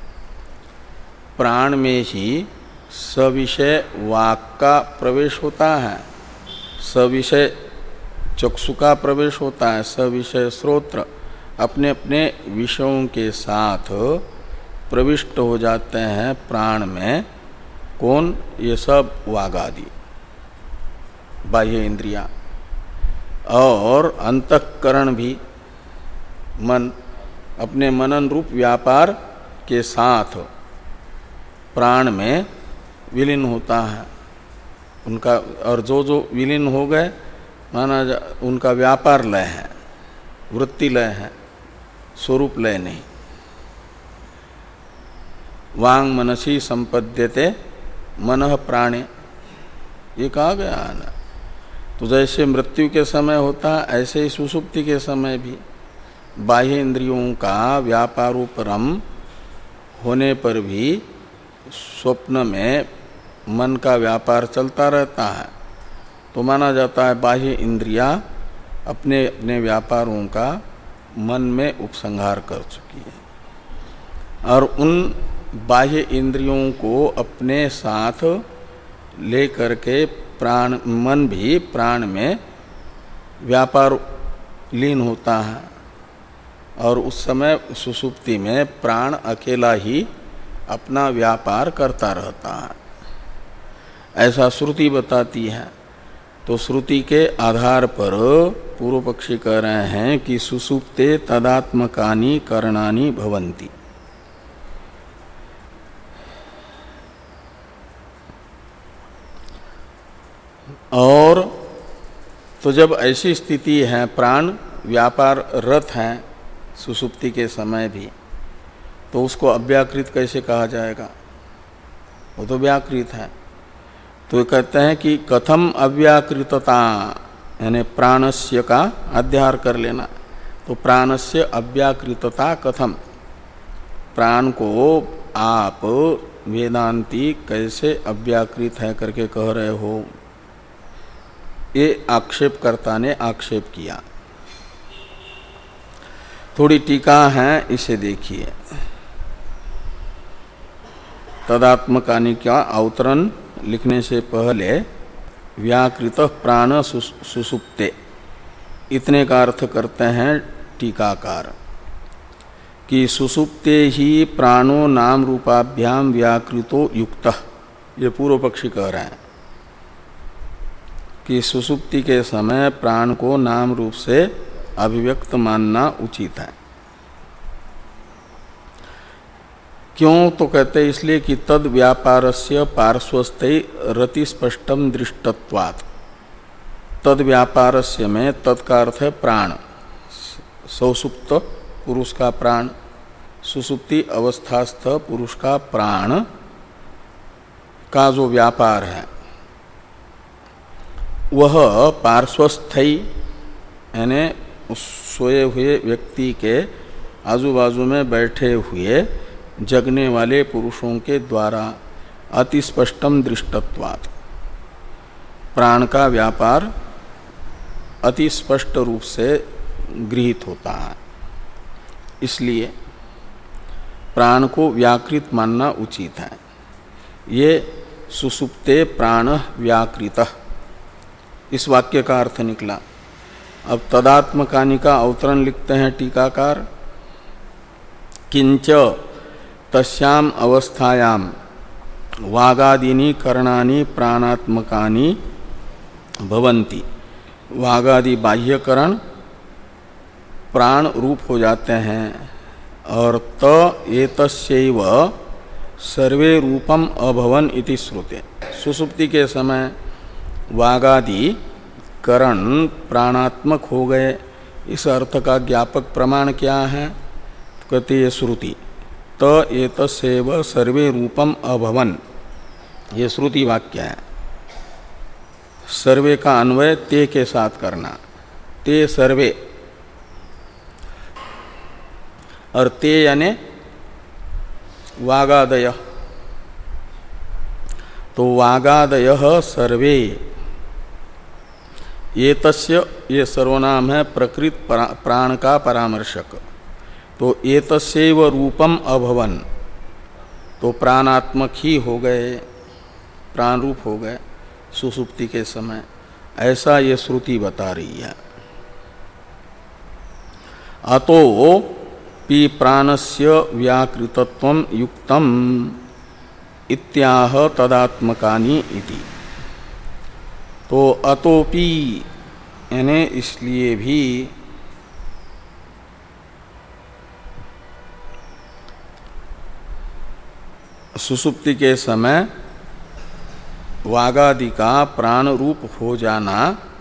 प्राण में ही सविषय वाक का प्रवेश होता है, सविषय चक्षु का प्रवेश होता है, सविषय श्रोत्र अपने अपने विषयों के साथ प्रविष्ट हो जाते हैं प्राण में। कौन? ये सब वागादि बाह्य इंद्रिया। और अंतःकरण भी मन अपने मनन रूप व्यापार के साथ प्राण में विलीन होता है उनका। और जो जो विलीन हो गए माना जा उनका व्यापार लय है, वृत्ति लय है, स्वरूप लय नहीं। वांग मनसी संपद्यते मनः प्राणे, ये कहा गया है ना। तो जैसे मृत्यु के समय होता है ऐसे ही सुसुप्ति के समय भी बाह्य इंद्रियों का व्यापारोपरम होने पर भी स्वप्न में मन का व्यापार चलता रहता है। तो माना जाता है बाह्य इंद्रियां अपने अपने व्यापारों का मन में उपसंहार कर चुकी है और उन बाह्य इंद्रियों को अपने साथ ले करके प्राण मन भी प्राण में व्यापार लीन होता है। और उस समय सुसुप्ति में प्राण अकेला ही अपना व्यापार करता रहता है, ऐसा श्रुति बताती है। तो श्रुति के आधार पर पूर्व पक्षी कह रहे हैं कि सुसुप्ते तदात्मकानि करणानि भवन्ति। और तो जब ऐसी स्थिति है प्राण व्यापार रत हैं सुसुप्ति के समय भी, तो उसको अव्याकृत कैसे कहा जाएगा? वो तो व्याकृत है। तो कहते हैं कि कथम अव्याकृतता, यानी प्राणस्य का अध्यार कर लेना। तो प्राणस्य अव्याकृतता कथम, प्राण को आप वेदांती कैसे अव्याकृत है करके कह रहे हो, ये आक्षेपकर्ता ने आक्षेप किया। थोड़ी टीका है, इसे देखिए। तदात्मकानि का अवतरण लिखने से पहले व्याकृत प्राण सुसुप्ते इतने का अर्थ करते हैं टीकाकार कि सुसुप्ते ही प्राणो नाम रूपाभ्याम व्याकृतो युक्तः। ये पूर्व पक्षी कह रहे हैं कि सुसुप्ति के समय प्राण को नाम रूप से अभिव्यक्त मानना उचित है। क्यों? तो कहते इसलिए कि तद व्यापारस्य पार्श्वस्थे रति स्पष्टम दृष्टत्वात्। तद व्यापारस्य में तद का अर्थ है प्राण, सौसुप्त पुरुष का प्राण, सुसुप्ति अवस्थास्थ पुरुष का प्राण का जो व्यापार है वह पार्श्वस्थी यानी सोए हुए व्यक्ति के आजू बाजू में बैठे हुए जगने वाले पुरुषों के द्वारा अति स्पष्टम दृष्टत्वात्, प्राण का व्यापार अति स्पष्ट रूप से गृहीत होता है। इसलिए प्राण को व्याकृत मानना उचित है। ये सुसुप्ते प्राण व्याकृतः, इस वाक्य का अर्थ निकला। अब तदात्मकानि का अवतरण लिखते हैं टीकाकार। किंच तस्याम अवस्थायाम वागादीनि करणानि प्राणात्मकानि भवन्ति। वागादि बाह्यकरण प्राण रूप हो जाते हैं और त एतस्यैव सर्वे रूपम अभवन इति श्रुते। सुसुप्ति के समय वागादि करण प्राणात्मक हो गए, इस अर्थ का ज्ञापक प्रमाण क्या है? कहते ये श्रुति त एतस्यैव सर्वे रूपम अभवन, ये श्रुति वाक्य है। सर्वे का अन्वय ते के साथ करना, ते सर्वे, और ते यानी वागादय, तो वागादय सर्वे, ये तस्य, ये सर्वनाम है प्रकृत प्राण का परामर्शक, तो ये तस्यैव रूपम अभवन, तो प्राणात्मक ही हो गए, प्राण रूप हो गए सुसुप्ति के समय, ऐसा ये श्रुति बता रही है। अतो पि प्राणस्य व्याकृतत्वं युक्तम इत्याह तदात्मकानि इति, तो अतोपि यानी इसलिए भी सुसुप्ति के समय वागादि का प्राण रूप हो जाना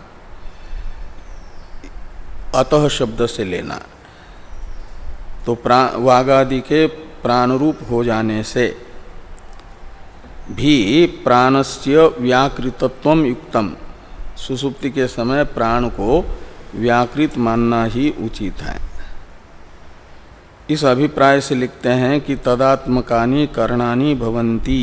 अतः शब्द से लेना, तो प्राण वागादि के प्राण रूप हो जाने से भी प्राणस्य व्याकृतत्वम युक्तम, सुसुप्ति के समय प्राण को व्याकृत मानना ही उचित है। इस अभिप्राय से लिखते हैं कि तदात्मकानि करणानि भवन्ति।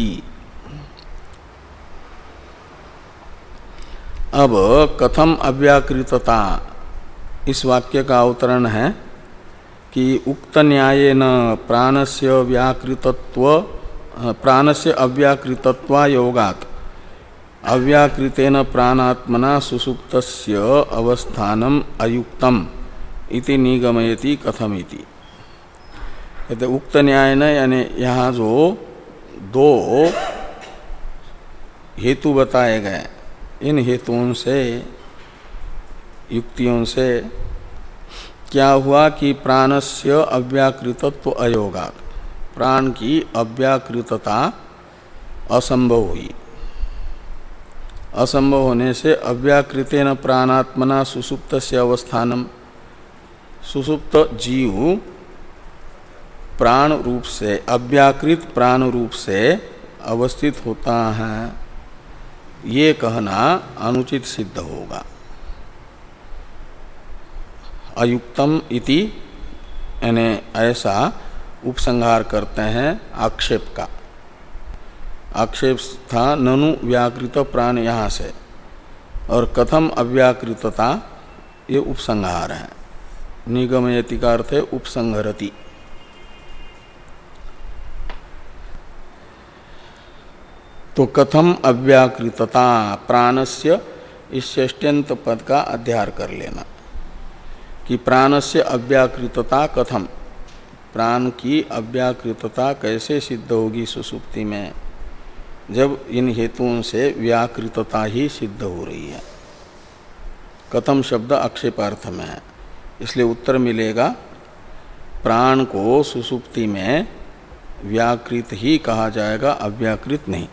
अब कथम अव्याकृतता, इस वाक्य का अवतरण है कि उक्त न्यायेन प्राणस्य व्याकृतत्व प्राणस्य अव्याकृतत्वायोगात् अव्याकृतेन प्राणात्मना सुसुप्तस्य अवस्थानम अयुक्तम इति निगमयति कथमिति। कहते उक्त न्याय न, यानी यहाँ जो दो हेतु बताए गए, इन हेतुओं से, युक्तियों से क्या हुआ कि प्राणस्य अव्याकृतत्व अयोगात्, प्राण की अव्याकृतता असंभव हुई। असंभव होने से अव्याकृतेन प्राणात्मना सुसुप्तस्य अवस्थानम, सुसुप्त जीव प्राण रूप से, अव्याकृत प्राण रूप से अवस्थित होता है, ये कहना अनुचित सिद्ध होगा। अयुक्तम इति यानी ऐसा उपसंहार करते हैं आक्षेप का। आक्षेप था ननु व्याकृत प्राण यहाँ से, और कथम अव्याकृतता, ये उपसंहार है। निगमयति का अर्थ है उपसंहरति। तो कथम अव्याकृतता प्राणस्य, इस षष्ट्यंत पद का अध्यार कर लेना कि प्राणस्य अव्याकृतता कथम, प्राण की अव्याकृतता कैसे सिद्ध होगी सुसुप्ति में, जब इन हेतुओं से व्याकृतता ही सिद्ध हो रही है। कथम शब्द आक्षेपार्थ में है, इसलिए उत्तर मिलेगा प्राण को सुसुप्ति में व्याकृत ही कहा जाएगा, अव्याकृत नहीं।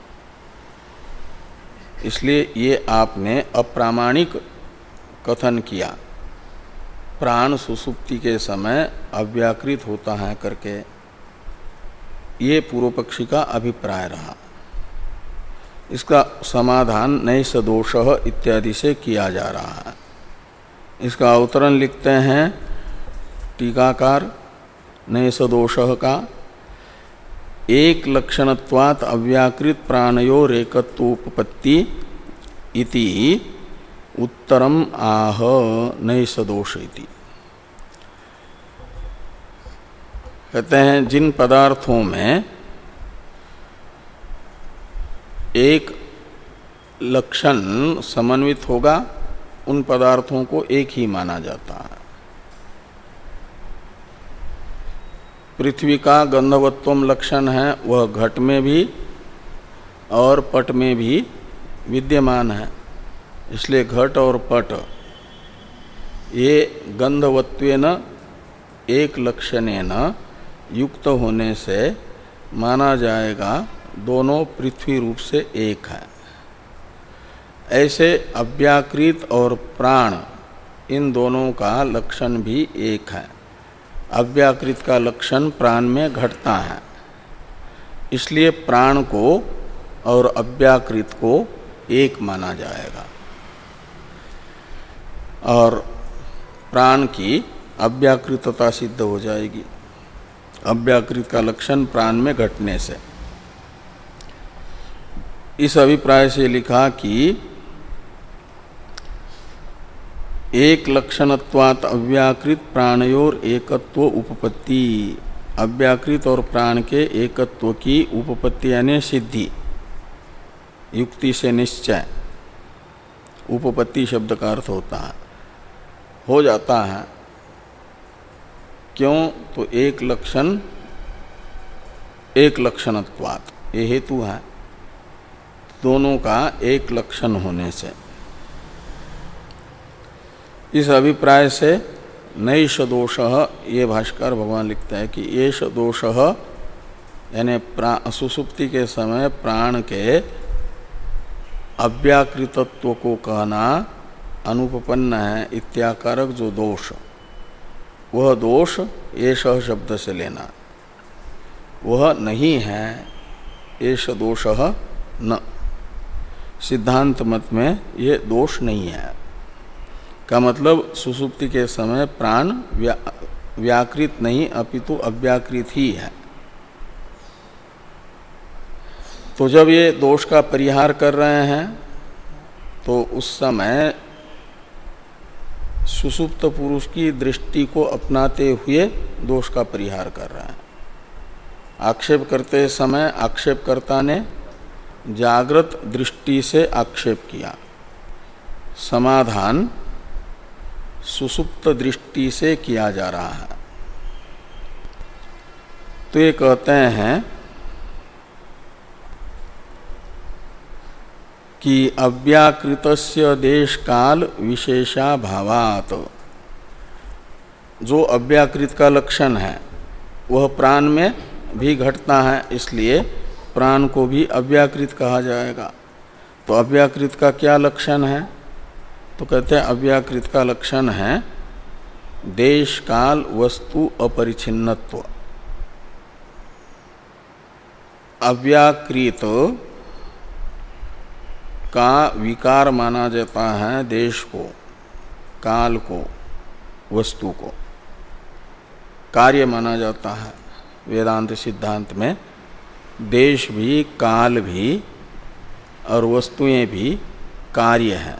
इसलिए ये आपने अप्रामाणिक कथन किया, प्राण सुसुप्ति के समय अव्याकृत होता है करके, ये पूर्व पक्षी का अभिप्राय रहा। इसका समाधान नैष दोषः इत्यादि से किया जा रहा है। इसका अवतरण लिखते हैं टीकाकार नैष दोषः का, एक लक्षणत्वात् अव्याकृत प्राणयोर एकत्वोपपत्ति इति उत्तरम आह नैष दोष इति। कहते हैं जिन पदार्थों में एक लक्षण समन्वित होगा उन पदार्थों को एक ही माना जाता है। पृथ्वी का गंधवत्वम लक्षण है, वह घट में भी और पट में भी विद्यमान है। इसलिए घट और पट ये गंधवत्वेन एक लक्षणेन युक्त होने से माना जाएगा दोनों पृथ्वी रूप से एक है। ऐसे अव्याकृत और प्राण इन दोनों का लक्षण भी एक है, अव्याकृत का लक्षण प्राण में घटता है, इसलिए प्राण को और अव्याकृत को एक माना जाएगा और प्राण की अव्याकृतता सिद्ध हो जाएगी अव्याकृत का लक्षण प्राण में घटने से। इस अभिप्राय से लिखा कि एक लक्षणत्वात् अव्याकृत प्राणयोर एकत्व उपपत्ति, अव्याकृत और प्राण के एकत्व की उपपत्ति यानी सिद्धि, युक्ति से निश्चय, उपपत्ति शब्द का अर्थ होता है, हो जाता है। क्यों? तो एक लक्षण एक लक्षणत्वात्, ये हेतु है दोनों का एक लक्षण होने से। इस अभिप्राय से नैष दोषः, ये भाष्कर भगवान लिखता है कि येष दोषः यानी सुसुप्ति के समय प्राण के अव्याकृतत्व को कहना अनुपपन्न है इत्याकारक जो दोष, वह दोष येष शब्द से लेना, वह नहीं है, येष दोषः न, सिद्धांत मत में ये दोष नहीं है। का मतलब सुसुप्ति के समय प्राण व्या, व्याकृत नहीं अपितु अव्याकृत ही है। तो जब ये दोष का परिहार कर रहे हैं तो उस समय सुसुप्त पुरुष की दृष्टि को अपनाते हुए दोष का परिहार कर रहे हैं। आक्षेप करते समय आक्षेपकर्ता ने जागृत दृष्टि से आक्षेप किया, समाधान सुसुप्त दृष्टि से किया जा रहा है। तो ये कहते हैं कि अव्याकृतस्य देश काल विशेषा भावात, जो अव्याकृत का लक्षण है वह प्राण में भी घटता है, इसलिए प्राण को भी अव्याकृत कहा जाएगा। तो अव्याकृत का क्या लक्षण है? तो कहते हैं अव्याकृत का लक्षण है देश काल वस्तु अपरिछिन्नत्व। अव्याकृत का विकार माना जाता है देश को, काल को, वस्तु को, कार्य माना जाता है। वेदांत सिद्धांत में देश भी, काल भी और वस्तुएं भी कार्य हैं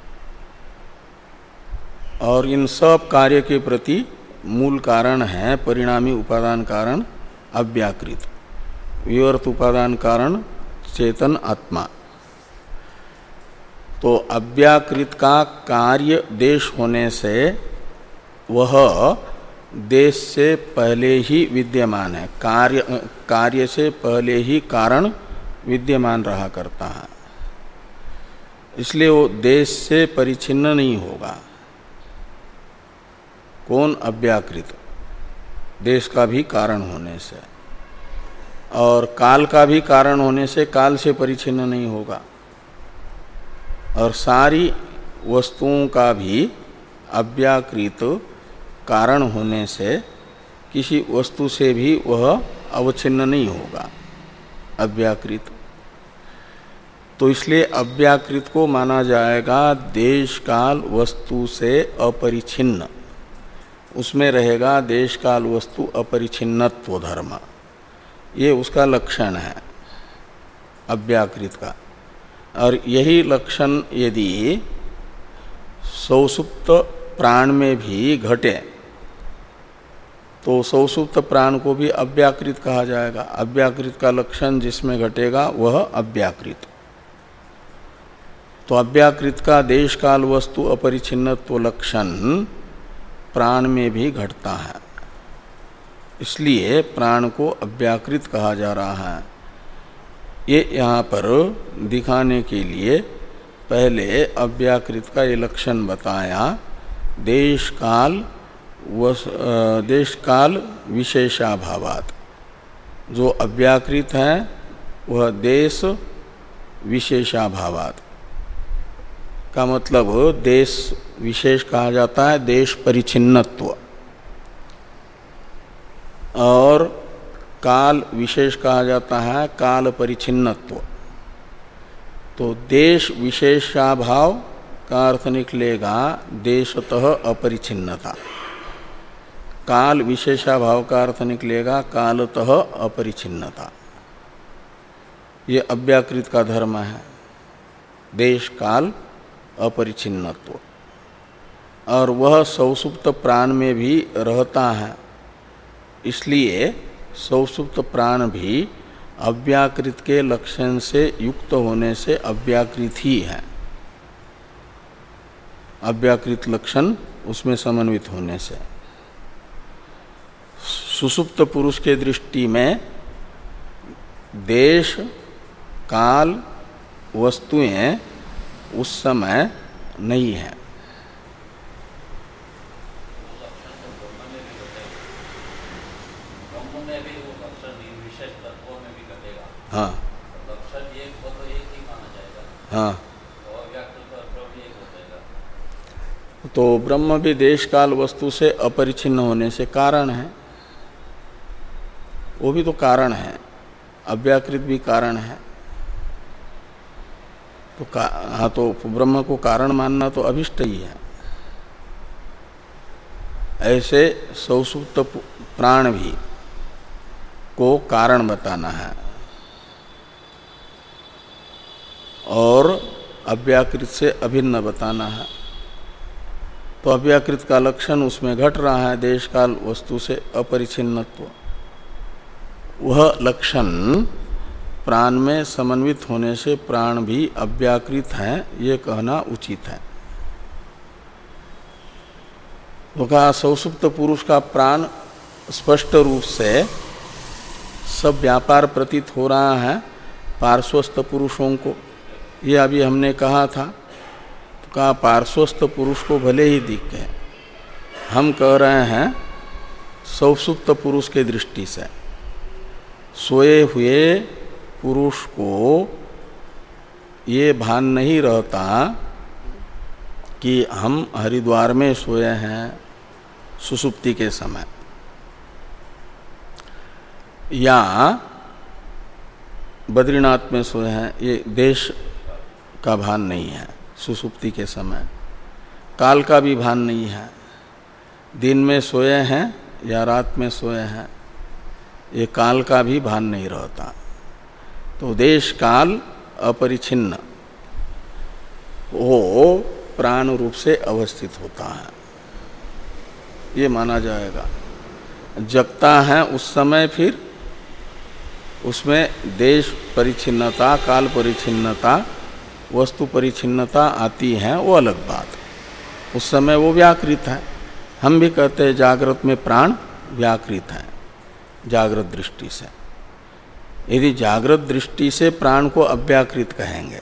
और इन सब कार्य के प्रति मूल कारण है परिणामी उपादान कारण अव्याकृत, विवर्त उपादान कारण चेतन आत्मा। तो अव्याकृत का कार्य देश होने से वह देश से पहले ही विद्यमान है, कार्य कार्य से पहले ही कारण विद्यमान रहा करता है, इसलिए वो देश से परिच्छिन्न नहीं होगा। कौन? अव्याकृत, देश का भी कारण होने से और काल का भी कारण होने से काल से परिच्छिन्न नहीं होगा और सारी वस्तुओं का भी अव्याकृत कारण होने से किसी वस्तु से भी वह अवच्छिन्न नहीं होगा अव्याकृत। तो इसलिए अव्याकृत को माना जाएगा देश काल वस्तु से अपरिछिन्न, उसमें रहेगा देश काल वस्तु अपरिछिन्नत्व धर्म, ये उसका लक्षण है अव्याकृत का। और यही लक्षण यदि सौसुप्त प्राण में भी घटे तो सौसुप्त प्राण को भी अव्याकृत कहा जाएगा। अव्याकृत का लक्षण जिसमें घटेगा वह अव्याकृत। तो अव्याकृत का देश काल वस्तु अपरिछिन्नत्व लक्षण प्राण में भी घटता है, इसलिए प्राण को अव्याकृत कहा जा रहा है। ये यहाँ पर दिखाने के लिए पहले अव्याकृत का ये लक्षण बताया, देश काल वस देश काल विशेषाभावात। जो अव्याकृत है वह देश विशेषाभावात का मतलब देश विशेष कहा जाता है, देश परिच्छिन्नत्व। और काल विशेष कहा जाता है काल परिच्छिन्नत्व। तो देश विशेषाभाव का अर्थ निकलेगा देशतः अपरिच्छिन्नता, काल विशेषाभाव का अर्थ निकलेगा कालतः अपरिच्छिन्नता। ये अव्याकृत का धर्म है, देश काल अपरिच्छिन्नत्व। और वह सौसुप्त प्राण में भी रहता है, इसलिए सौसुप्त प्राण भी अव्याकृत के लक्षण से युक्त होने से अव्याकृत ही है, अव्याकृत लक्षण उसमें समन्वित होने से। सुसुप्त पुरुष के दृष्टि में देश काल वस्तुएं उस समय नहीं है। हाँ हाँ, तो ब्रह्म भी देश काल वस्तु से अपरिच्छिन्न होने से कारण है, वो भी तो कारण है, अव्याकृत भी कारण है। तो का, हाँ, तो ब्रह्म को कारण मानना तो अभिष्ट ही है। ऐसे सौसुप्त प्राण भी को कारण बताना है और अव्याकृत से अभिन्न बताना है। तो अव्याकृत का लक्षण उसमें घट रहा है, देश काल वस्तु से अपरिच्छिन्नत्व। वह लक्षण प्राण में समन्वित होने से प्राण भी अव्याकृत है, ये कहना उचित है। तो कहा सौसुप्त पुरुष का प्राण स्पष्ट रूप से सब व्यापार प्रतीत हो रहा है पार्श्वस्थ पुरुषों को, ये अभी हमने कहा था। तो कहा पार्श्वस्थ पुरुष को भले ही दिखे, हम कह रहे हैं सौसुप्त पुरुष के दृष्टि से। सोए हुए पुरुष को ये भान नहीं रहता कि हम हरिद्वार में सोए हैं सुसुप्ति के समय, या बद्रीनाथ में सोए हैं, ये देश का भान नहीं है सुसुप्ति के समय। काल का भी भान नहीं है, दिन में सोए हैं या रात में सोए हैं, ये काल का भी भान नहीं रहता। तो देश काल अपरिच्छिन्न वो प्राण रूप से अवस्थित होता है, ये माना जाएगा। जगता है उस समय, फिर उसमें देश परिच्छिन्नता, काल परिच्छिन्नता, वस्तु परिच्छिन्नता आती है, वो अलग बात। उस समय वो व्याकृत है। हम भी कहते हैं जागृत में प्राण व्याकृत है जागृत दृष्टि से। यदि जागृत दृष्टि से प्राण को अव्याकृत कहेंगे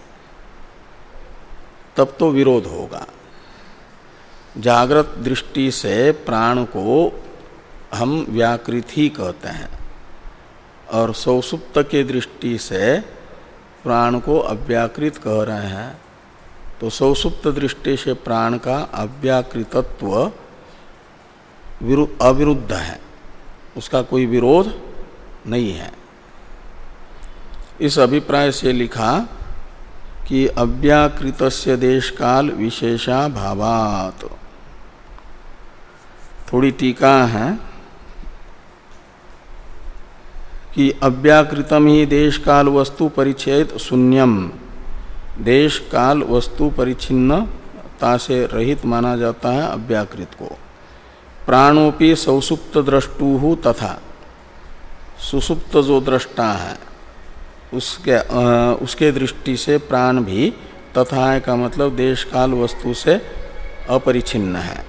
तब तो विरोध होगा। जागृत दृष्टि से प्राण को हम व्याकृत ही कहते हैं और सौसुप्त के दृष्टि से प्राण को अव्याकृत कह रहे हैं। तो सौसुप्त दृष्टि से प्राण का अव्याकृतत्व अविरुद्ध है, उसका कोई विरोध नहीं है। इस अभिप्राय से लिखा कि अव्याकृतस्य देश काल विशेषा भावात्। थोड़ी टीका है कि अव्याकृतम ही देश काल वस्तु परिच्छेद शून्यम, देश काल वस्तु परिच्छिन्नता से रहित माना जाता है अव्याकृत को। प्राणोपि सौसुप्त द्रष्टु तथा, सुसुप्त जो दृष्टा है उसके आ, उसके दृष्टि से प्राण भी तथा है का मतलब देश काल वस्तु से अपरिच्छिन्न है।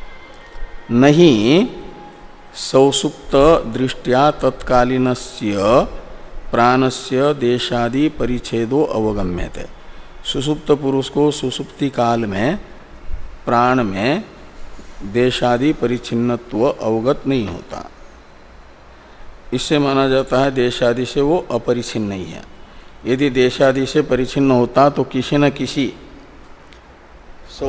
नहीं सौसुप्त दृष्टिया तत्कालीनस्य प्राणस्य देशादि परिच्छेदो अवगम्यते। सुसुप्त पुरुष को सुसुप्ति काल में प्राण में देशादि परिच्छिन्नत्व अवगत नहीं होता। इससे माना जाता है देशादि से वो अपरिच्छिन्न नहीं है। यदि देशादि से परिच्छिन्न होता तो किसी न किसी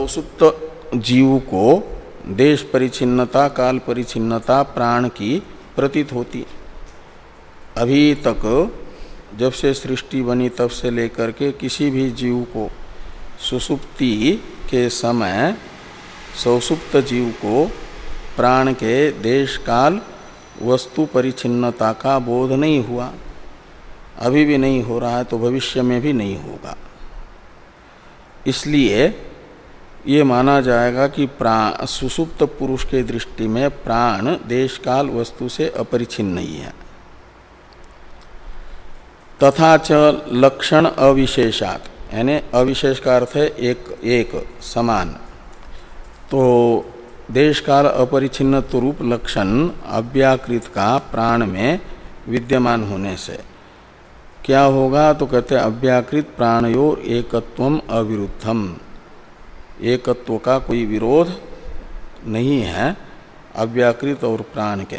सौसुप्त जीव को देश परिच्छिन्नता, काल परिच्छिन्नता प्राण की प्रतीत होती। अभी तक जब से सृष्टि बनी तब से लेकर के किसी भी जीव को सुसुप्ति के समय सौसुप्त जीव को प्राण के देश काल वस्तु परिच्छिन्नता का बोध नहीं हुआ, अभी भी नहीं हो रहा है, तो भविष्य में भी नहीं होगा। इसलिए ये माना जाएगा कि प्राण सुसुप्त पुरुष के दृष्टि में प्राण देश काल वस्तु से अपरिच्छिन्न नहीं है। तथा च लक्षण अविशेषात्, यानी अविशेष का अर्थ है एक एक समान, तो देश काल अपरिच्छिन्न रूप लक्षण अव्याकृत का प्राण में विद्यमान होने से क्या होगा, तो कहते हैं अव्याकृत प्राणयोर एकत्वम अविरुद्धम, एकत्व का कोई विरोध नहीं है अव्याकृत और प्राण के।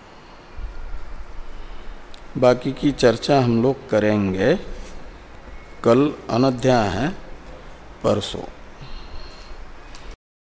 बाकी की चर्चा हम लोग करेंगे कल, अनध्याय है परसों।